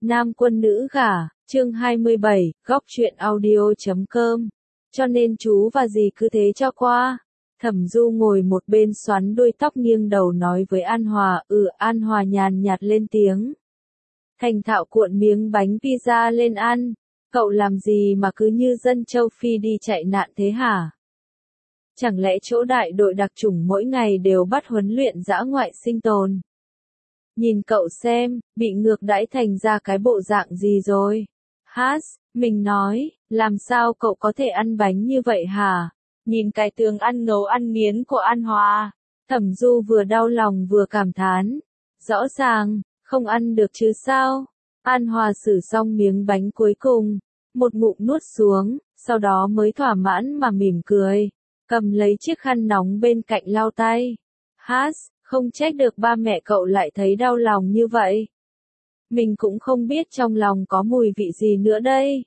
Nam quân nữ gả, chương 27, góc truyện audio.com. Cho nên chú và dì cứ thế cho qua. Thẩm Du ngồi một bên xoắn đuôi tóc nghiêng đầu nói với An Hòa, An Hòa nhàn nhạt lên tiếng. Thành thạo cuộn miếng bánh pizza lên ăn. Cậu làm gì mà cứ như dân châu Phi đi chạy nạn thế hả? Chẳng lẽ chỗ đại đội đặc chủng mỗi ngày đều bắt huấn luyện dã ngoại sinh tồn? Nhìn cậu xem, bị ngược đãi thành ra cái bộ dạng gì rồi? Mình nói, làm sao cậu có thể ăn bánh như vậy hả? Nhìn cái tướng ăn ngấu ăn nghiến của An Hòa. Thẩm Du vừa đau lòng vừa cảm thán. Rõ ràng, không ăn được chứ sao? An Hòa xử xong miếng bánh cuối cùng, một ngụm nuốt xuống, sau đó mới thỏa mãn mà mỉm cười, cầm lấy chiếc khăn nóng bên cạnh lau tay. Không trách được ba mẹ cậu lại thấy đau lòng như vậy. Mình cũng không biết trong lòng có mùi vị gì nữa đây.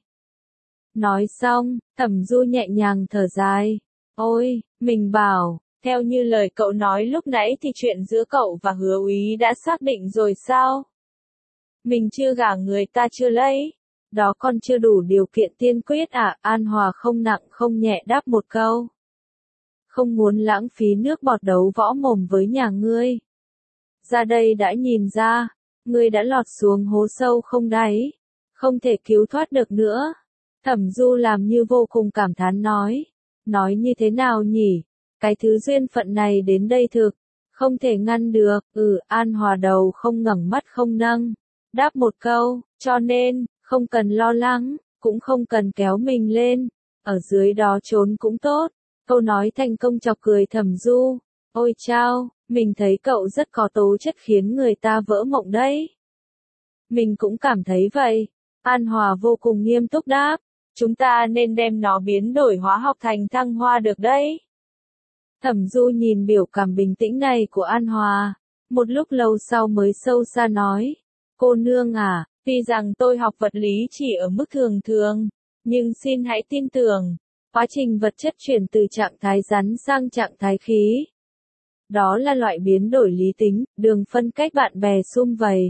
Nói xong, Thẩm Du nhẹ nhàng thở dài. Ôi, mình bảo, theo như lời cậu nói lúc nãy thì chuyện giữa cậu và Hứa Úy đã xác định rồi sao? Mình chưa gả người ta chưa lấy. Đó còn chưa đủ điều kiện tiên quyết à? An Hòa không nặng không nhẹ đáp một câu. Không muốn lãng phí nước bọt đấu võ mồm với nhà ngươi. Ra đây đã nhìn ra, ngươi đã lọt xuống hố sâu không đáy, không thể cứu thoát được nữa. Thẩm Du làm như vô cùng cảm thán nói như thế nào nhỉ? Cái thứ duyên phận này đến đây thực, không thể ngăn được. An Hòa đầu không ngẩng mắt không nâng, đáp một câu, cho nên, không cần lo lắng, cũng không cần kéo mình lên, ở dưới đó trốn cũng tốt. Câu nói thành công chọc cười Thẩm Du. Ôi chao, mình thấy cậu rất có tố chất khiến người ta vỡ mộng đấy. Mình cũng cảm thấy vậy. An Hòa vô cùng nghiêm túc đáp. Chúng ta nên đem nó biến đổi hóa học thành thăng hoa được đấy. Thẩm Du nhìn biểu cảm bình tĩnh này của An Hòa. Một lúc lâu sau mới sâu xa nói. Cô nương à, tuy rằng tôi học vật lý chỉ ở mức thường thường, nhưng xin hãy tin tưởng. Quá trình vật chất chuyển từ trạng thái rắn sang trạng thái khí. Đó là loại biến đổi lý tính, đường phân cách bạn bè sum vầy.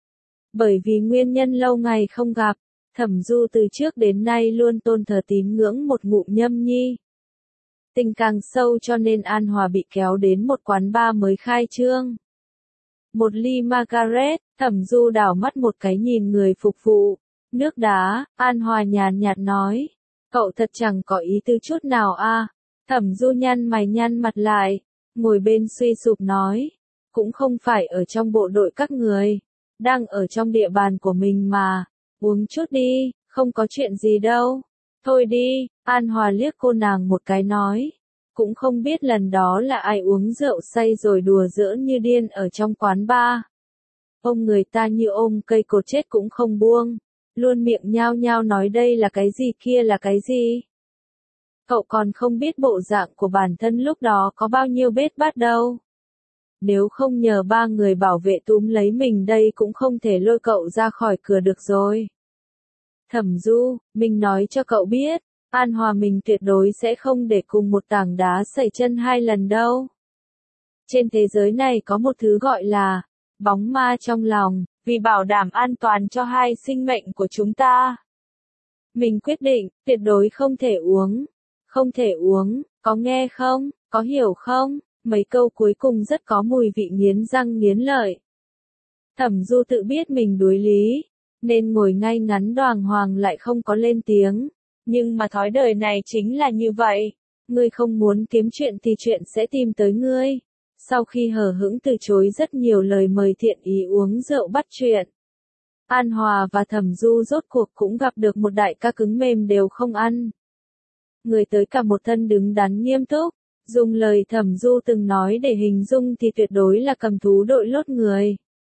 Bởi vì nguyên nhân lâu ngày không gặp, Thẩm Du từ trước đến nay luôn tôn thờ tín ngưỡng một ngụm Nhâm Nhi. Tình càng sâu cho nên An Hòa bị kéo đến một quán bar mới khai trương. Một ly Margaret, Thẩm Du đảo mắt một cái nhìn người phục vụ. Nước đá, An Hòa nhàn nhạt nói. Cậu thật chẳng có ý tư chút nào à? Thẩm Du nhăn mày nhăn mặt lại, ngồi bên suy sụp nói. Cũng không phải ở trong bộ đội các người, đang ở trong địa bàn của mình mà. Uống chút đi, không có chuyện gì đâu. Thôi đi, An Hòa liếc cô nàng một cái nói. Cũng không biết lần đó là ai uống rượu say rồi đùa giỡn như điên ở trong quán bar. Ôm người ta như ôm cây cột chết cũng không buông. Luôn miệng nhao nhao nói đây là cái gì kia là cái gì. Cậu còn không biết bộ dạng của bản thân lúc đó có bao nhiêu bết bát đâu. Nếu không nhờ ba người bảo vệ túm lấy mình đây cũng không thể lôi cậu ra khỏi cửa được rồi. Thẩm Du, mình nói cho cậu biết, An Hòa mình tuyệt đối sẽ không để cùng một tảng đá sẩy chân hai lần đâu. Trên thế giới này có một thứ gọi là bóng ma trong lòng, vì bảo đảm an toàn cho hai sinh mệnh của chúng ta. Mình quyết định, tuyệt đối không thể uống. Không thể uống, có nghe không, có hiểu không? Mấy câu cuối cùng rất có mùi vị nghiến răng nghiến lợi. Thẩm Du tự biết mình đuối lý, nên ngồi ngay ngắn đoàng hoàng lại không có lên tiếng. Nhưng mà thói đời này chính là như vậy. Ngươi không muốn kiếm chuyện thì chuyện sẽ tìm tới ngươi. Sau khi hờ hững từ chối rất nhiều lời mời thiện ý uống rượu bắt chuyện, An Hòa và Thẩm Du rốt cuộc cũng gặp được một đại ca cứng mềm đều không ăn. Người tới cả một thân đứng đắn nghiêm túc, dùng lời Thẩm Du từng nói để hình dung thì tuyệt đối là cầm thú đội lốt người.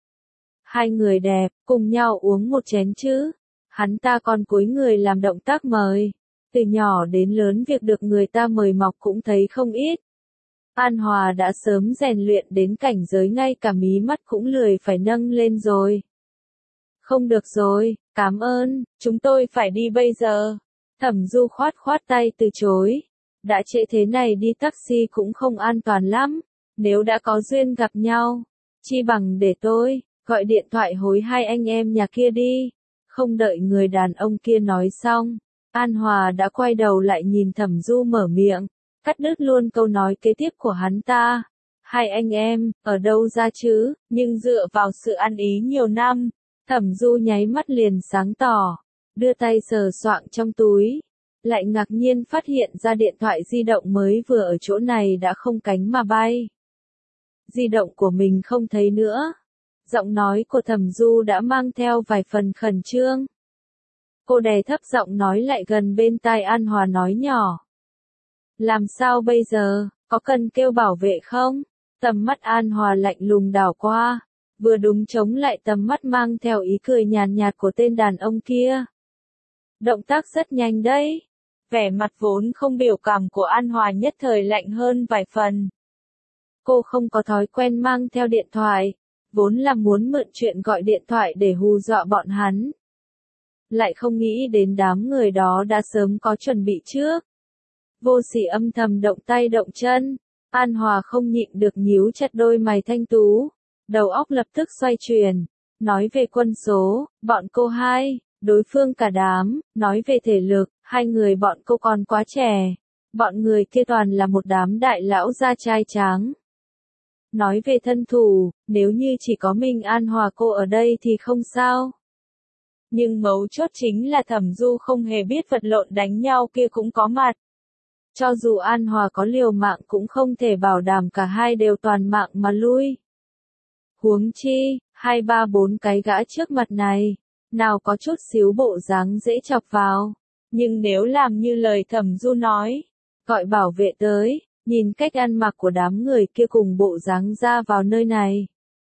Hai người đẹp, cùng nhau uống một chén chứ. Hắn ta còn cúi người làm động tác mời. Từ nhỏ đến lớn việc được người ta mời mọc cũng thấy không ít. An Hòa đã sớm rèn luyện đến cảnh giới ngay cả mí mắt cũng lười phải nâng lên rồi. Không được rồi, cảm ơn, chúng tôi phải đi bây giờ. Thẩm Du khoát tay từ chối. Đã trễ thế này đi taxi cũng không an toàn lắm. Nếu đã có duyên gặp nhau, chi bằng để tôi gọi điện thoại hối hai anh em nhà kia đi. Không đợi người đàn ông kia nói xong, An Hòa đã quay đầu lại nhìn Thẩm Du mở miệng, cắt đứt luôn câu nói kế tiếp của hắn ta. Hai anh em, ở đâu ra chứ, nhưng dựa vào sự ăn ý nhiều năm, Thẩm Du nháy mắt liền sáng tỏ, đưa tay sờ soạng trong túi, lại ngạc nhiên phát hiện ra điện thoại di động mới vừa ở chỗ này đã không cánh mà bay. Di động của mình không thấy nữa. Giọng nói của Thẩm Du đã mang theo vài phần khẩn trương. Cô đè thấp giọng nói lại gần bên tai An Hòa nói nhỏ. Làm sao bây giờ, có cần kêu bảo vệ không? Tầm mắt An Hòa lạnh lùng đảo qua, vừa đúng chống lại tầm mắt mang theo ý cười nhàn nhạt của tên đàn ông kia. Động tác rất nhanh đấy. Vẻ mặt vốn không biểu cảm của An Hòa nhất thời lạnh hơn vài phần. Cô không có thói quen mang theo điện thoại, vốn là muốn mượn chuyện gọi điện thoại để hù dọa bọn hắn. Lại không nghĩ đến đám người đó đã sớm có chuẩn bị trước. Vô sỉ âm thầm động tay động chân, An Hòa không nhịn được nhíu chặt đôi mày thanh tú, đầu óc lập tức xoay chuyển, nói về quân số, bọn cô hai, đối phương cả đám, nói về thể lực, hai người bọn cô còn quá trẻ, bọn người kia toàn là một đám đại lão da trai tráng. Nói về thân thủ, nếu như chỉ có mình An Hòa cô ở đây thì không sao. Nhưng mấu chốt chính là Thẩm Du không hề biết vật lộn đánh nhau kia cũng có mặt. Cho dù An Hòa có liều mạng cũng không thể bảo đảm cả hai đều toàn mạng mà lui. Huống chi, 2-3-4 cái gã trước mặt này, nào có chút xíu bộ dáng dễ chọc vào. Nhưng nếu làm như lời Thẩm Du nói, gọi bảo vệ tới, nhìn cách ăn mặc của đám người kia cùng bộ dáng ra vào nơi này.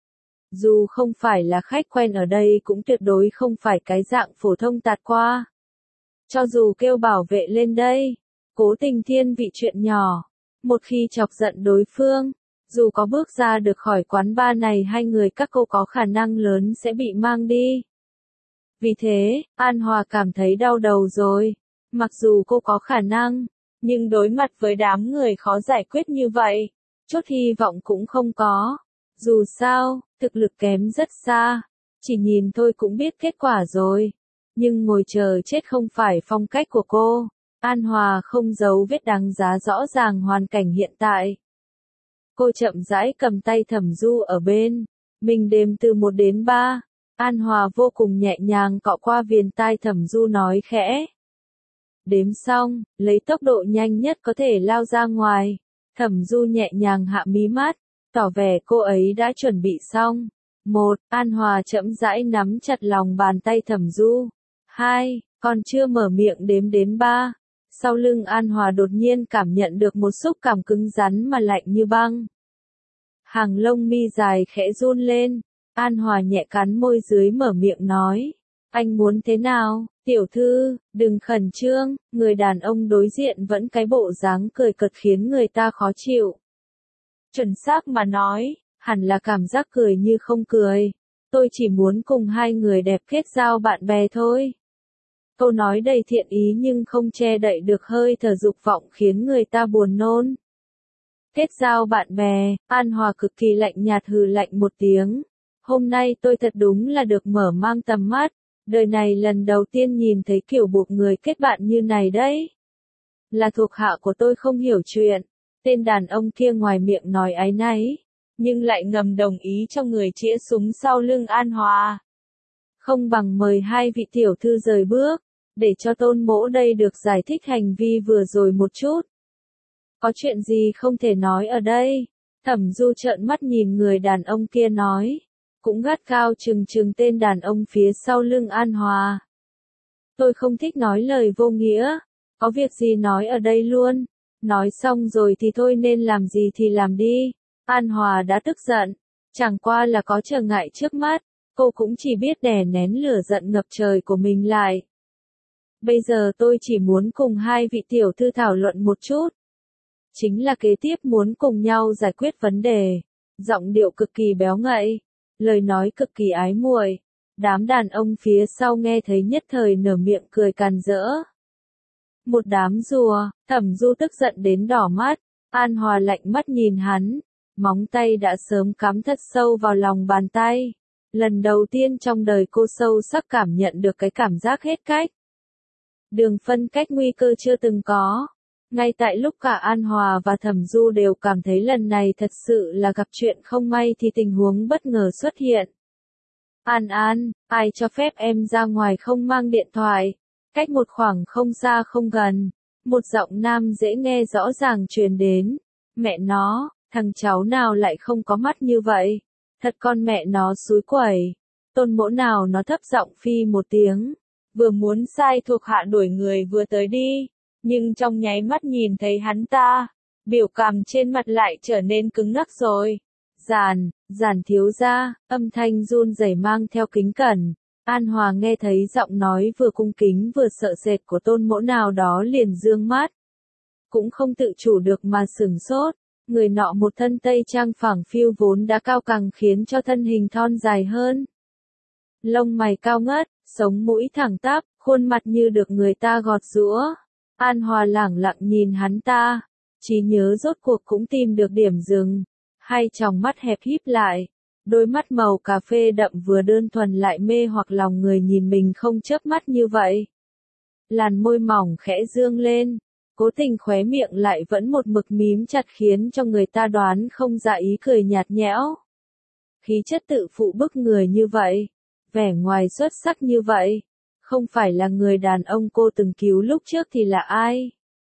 Dù không phải là khách quen ở đây cũng tuyệt đối không phải cái dạng phổ thông tạt qua. Cho dù kêu bảo vệ lên đây, cố tình thiên vị chuyện nhỏ, một khi chọc giận đối phương, dù có bước ra được khỏi quán bar này hai người các cô có khả năng lớn sẽ bị mang đi. Vì thế, An Hòa cảm thấy đau đầu rồi, mặc dù cô có khả năng, nhưng đối mặt với đám người khó giải quyết như vậy, chút hy vọng cũng không có. Dù sao, thực lực kém rất xa, chỉ nhìn thôi cũng biết kết quả rồi. Nhưng ngồi chờ chết không phải phong cách của cô. An Hòa không giấu vết đáng giá rõ ràng hoàn cảnh hiện tại. Cô chậm rãi cầm tay Thẩm Du ở bên, mình đếm từ 1 đến 3. An Hòa vô cùng nhẹ nhàng cọ qua viền tai Thẩm Du nói khẽ. Đếm xong, lấy tốc độ nhanh nhất có thể lao ra ngoài. Thẩm Du nhẹ nhàng hạ mí mắt, tỏ vẻ cô ấy đã chuẩn bị xong. 1. An Hòa chậm rãi nắm chặt lòng bàn tay Thẩm Du. 2. Còn chưa mở miệng đếm đến 3. Sau lưng An Hòa đột nhiên cảm nhận được một xúc cảm cứng rắn mà lạnh như băng. Hàng lông mi dài khẽ run lên. An Hòa nhẹ cắn môi dưới mở miệng nói. Anh muốn thế nào, tiểu thư, đừng khẩn trương, người đàn ông đối diện vẫn cái bộ dáng cười cợt khiến người ta khó chịu. Chuẩn xác mà nói, hẳn là cảm giác cười như không cười. Tôi chỉ muốn cùng hai người đẹp kết giao bạn bè thôi. Câu nói đầy thiện ý nhưng không che đậy được hơi thở dục vọng khiến người ta buồn nôn. Kết giao bạn bè, An Hòa cực kỳ lạnh nhạt hừ lạnh một tiếng. Hôm nay tôi thật đúng là được mở mang tầm mắt. Đời này lần đầu tiên nhìn thấy kiểu buộc người kết bạn như này đấy. Là thuộc hạ của tôi không hiểu chuyện. Tên đàn ông kia ngoài miệng nói áy náy, nhưng lại ngầm đồng ý cho người chĩa súng sau lưng An Hòa. Không bằng mời hai vị tiểu thư rời bước, để cho Tôn Mỗ đây được giải thích hành vi vừa rồi một chút. Có chuyện gì không thể nói ở đây? Thẩm Du trợn mắt nhìn người đàn ông kia nói, cũng gắt gao trừng trừng tên đàn ông phía sau lưng An Hòa. Tôi không thích nói lời vô nghĩa, có việc gì nói ở đây luôn. Nói xong rồi thì thôi nên làm gì thì làm đi. An Hòa đã tức giận, chẳng qua là có trở ngại trước mắt, cô cũng chỉ biết đè nén lửa giận ngập trời của mình lại. Bây giờ tôi chỉ muốn cùng hai vị tiểu thư thảo luận một chút. Chính là kế tiếp muốn cùng nhau giải quyết vấn đề. Giọng điệu cực kỳ béo ngậy, lời nói cực kỳ ái muội. Đám đàn ông phía sau nghe thấy nhất thời nở miệng cười càn rỡ. Một đám rùa, Thẩm Du tức giận đến đỏ mắt, An Hòa lạnh mắt nhìn hắn, móng tay đã sớm cắm thật sâu vào lòng bàn tay, Lần đầu tiên trong đời cô sâu sắc cảm nhận được cái cảm giác hết cách. Đường phân cách nguy cơ chưa từng có. Ngay tại lúc cả An Hòa và Thẩm Du đều cảm thấy lần này thật sự là gặp chuyện không may thì tình huống bất ngờ xuất hiện. An An, ai cho phép em ra ngoài không mang điện thoại? Cách một khoảng không xa không gần, một giọng nam dễ nghe rõ ràng truyền đến. Mẹ nó, thằng cháu nào lại không có mắt như vậy? Thật con mẹ nó xúi quẩy. Tôn mỗ nào nó thấp giọng phi một tiếng. Vừa muốn sai thuộc hạ đuổi người vừa tới đi. Nhưng trong nháy mắt nhìn thấy hắn ta, biểu cảm trên mặt lại trở nên cứng ngắc rồi. Giản thiếu gia, âm thanh run rẩy mang theo kính cẩn. An Hòa nghe thấy giọng nói vừa cung kính vừa sợ sệt của tôn mỗ nào đó liền dương mắt. Cũng không tự chủ được mà sửng sốt. Người nọ một thân tây trang phẳng phiu vốn đã cao càng khiến cho thân hình thon dài hơn. Lông mày cao ngất, sống mũi thẳng tắp, khuôn mặt như được người ta gọt giũa. An Hòa lẳng lặng nhìn hắn ta, trí nhớ rốt cuộc cũng tìm được điểm dừng. Hai tròng mắt hẹp híp lại, đôi mắt màu cà phê đậm vừa đơn thuần lại mê hoặc lòng người nhìn mình không chớp mắt như vậy. Làn môi mỏng khẽ dương lên, cố tình khóe miệng lại vẫn một mực mím chặt khiến cho người ta đoán không ra ý cười nhạt nhẽo. Khí chất tự phụ bức người như vậy, vẻ ngoài xuất sắc như vậy, không phải là người đàn ông cô từng cứu lúc trước thì là ai?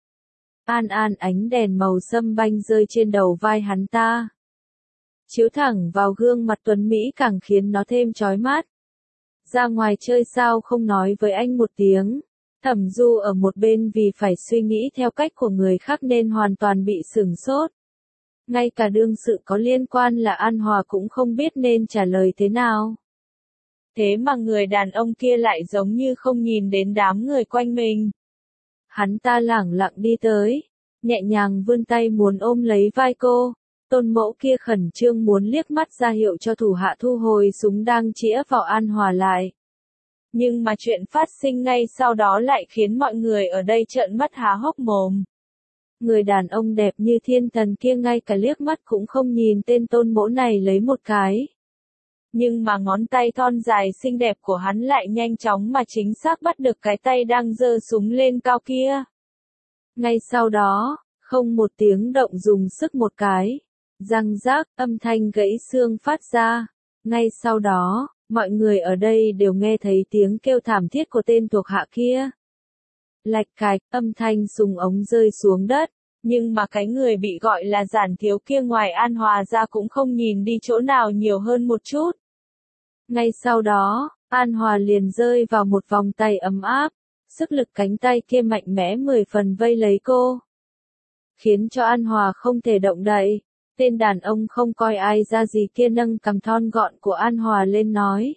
An An ánh đèn màu sâm banh rơi trên đầu vai hắn ta. Chiếu thẳng vào gương mặt tuấn Mỹ càng khiến nó thêm chói mắt. Ra ngoài chơi sao không nói với anh một tiếng. Thẩm Du ở một bên vì phải suy nghĩ theo cách của người khác nên hoàn toàn bị sửng sốt. Ngay cả đương sự có liên quan là An Hòa cũng không biết nên trả lời thế nào. Thế mà người đàn ông kia lại giống như không nhìn đến đám người quanh mình. Hắn ta lẳng lặng đi tới, nhẹ nhàng vươn tay muốn ôm lấy vai cô. Tôn mẫu kia khẩn trương muốn liếc mắt ra hiệu cho thủ hạ thu hồi súng đang chĩa vào An Hòa lại. Nhưng mà chuyện phát sinh ngay sau đó lại khiến mọi người ở đây trợn mắt há hốc mồm. Người đàn ông đẹp như thiên thần kia ngay cả liếc mắt cũng không nhìn tên tôn mẫu này lấy một cái. Nhưng mà ngón tay thon dài xinh đẹp của hắn lại nhanh chóng mà chính xác bắt được cái tay đang giơ súng lên cao kia. Ngay sau đó, không một tiếng động dùng sức một cái. Răng rác, âm thanh gãy xương phát ra. Ngay sau đó, mọi người ở đây đều nghe thấy tiếng kêu thảm thiết của tên thuộc hạ kia. Lạch cạch, âm thanh súng ống rơi xuống đất. Nhưng mà cái người bị gọi là Giản thiếu kia ngoài An Hòa ra cũng không nhìn đi chỗ nào nhiều hơn một chút. Ngay sau đó, An Hòa liền rơi vào một vòng tay ấm áp. Sức lực cánh tay kia mạnh mẽ 10 phần vây lấy cô. Khiến cho An Hòa không thể động đậy. Tên đàn ông không coi ai ra gì kia nâng cằm thon gọn của An Hòa lên nói.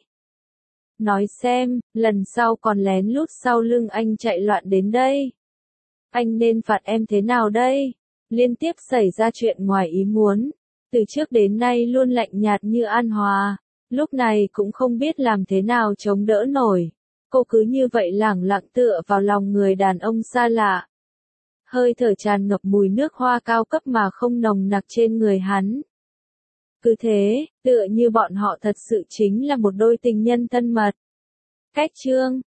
Nói xem, lần sau còn lén lút sau lưng anh chạy loạn đến đây. Anh nên phạt em thế nào đây? Liên tiếp xảy ra chuyện ngoài ý muốn. Từ trước đến nay luôn lạnh nhạt như An Hòa. Lúc này cũng không biết làm thế nào chống đỡ nổi. Cô cứ như vậy lẳng lặng tựa vào lòng người đàn ông xa lạ. Hơi thở tràn ngập mùi nước hoa cao cấp mà không nồng nặc trên người hắn. Cứ thế, tựa như bọn họ thật sự chính là một đôi tình nhân thân mật. Cách chương